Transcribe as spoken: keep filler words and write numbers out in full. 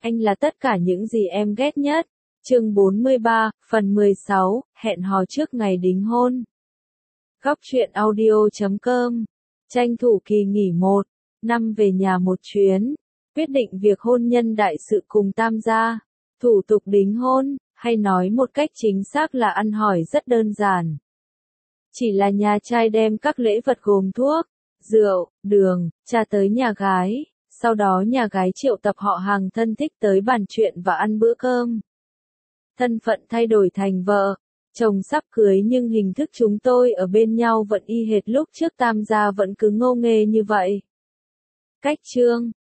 Anh là tất cả những gì em ghét nhất. Chương bốn mươi ba, phần mười sáu, hẹn hò trước ngày đính hôn. Góc truyện audio chấm com. Tranh thủ kỳ nghỉ một năm về nhà một chuyến. Quyết định việc hôn nhân đại sự cùng tam gia. Thủ tục đính hôn, hay nói một cách chính xác là ăn hỏi rất đơn giản. Chỉ là nhà trai đem các lễ vật gồm thuốc, rượu, đường, trà tới nhà gái. Sau đó nhà gái triệu tập họ hàng thân thích tới bàn chuyện và ăn bữa cơm. Thân phận thay đổi thành vợ, chồng sắp cưới nhưng hình thức chúng tôi ở bên nhau vẫn y hệt lúc trước tam gia vẫn cứ ngô nghê như vậy. Cách chương,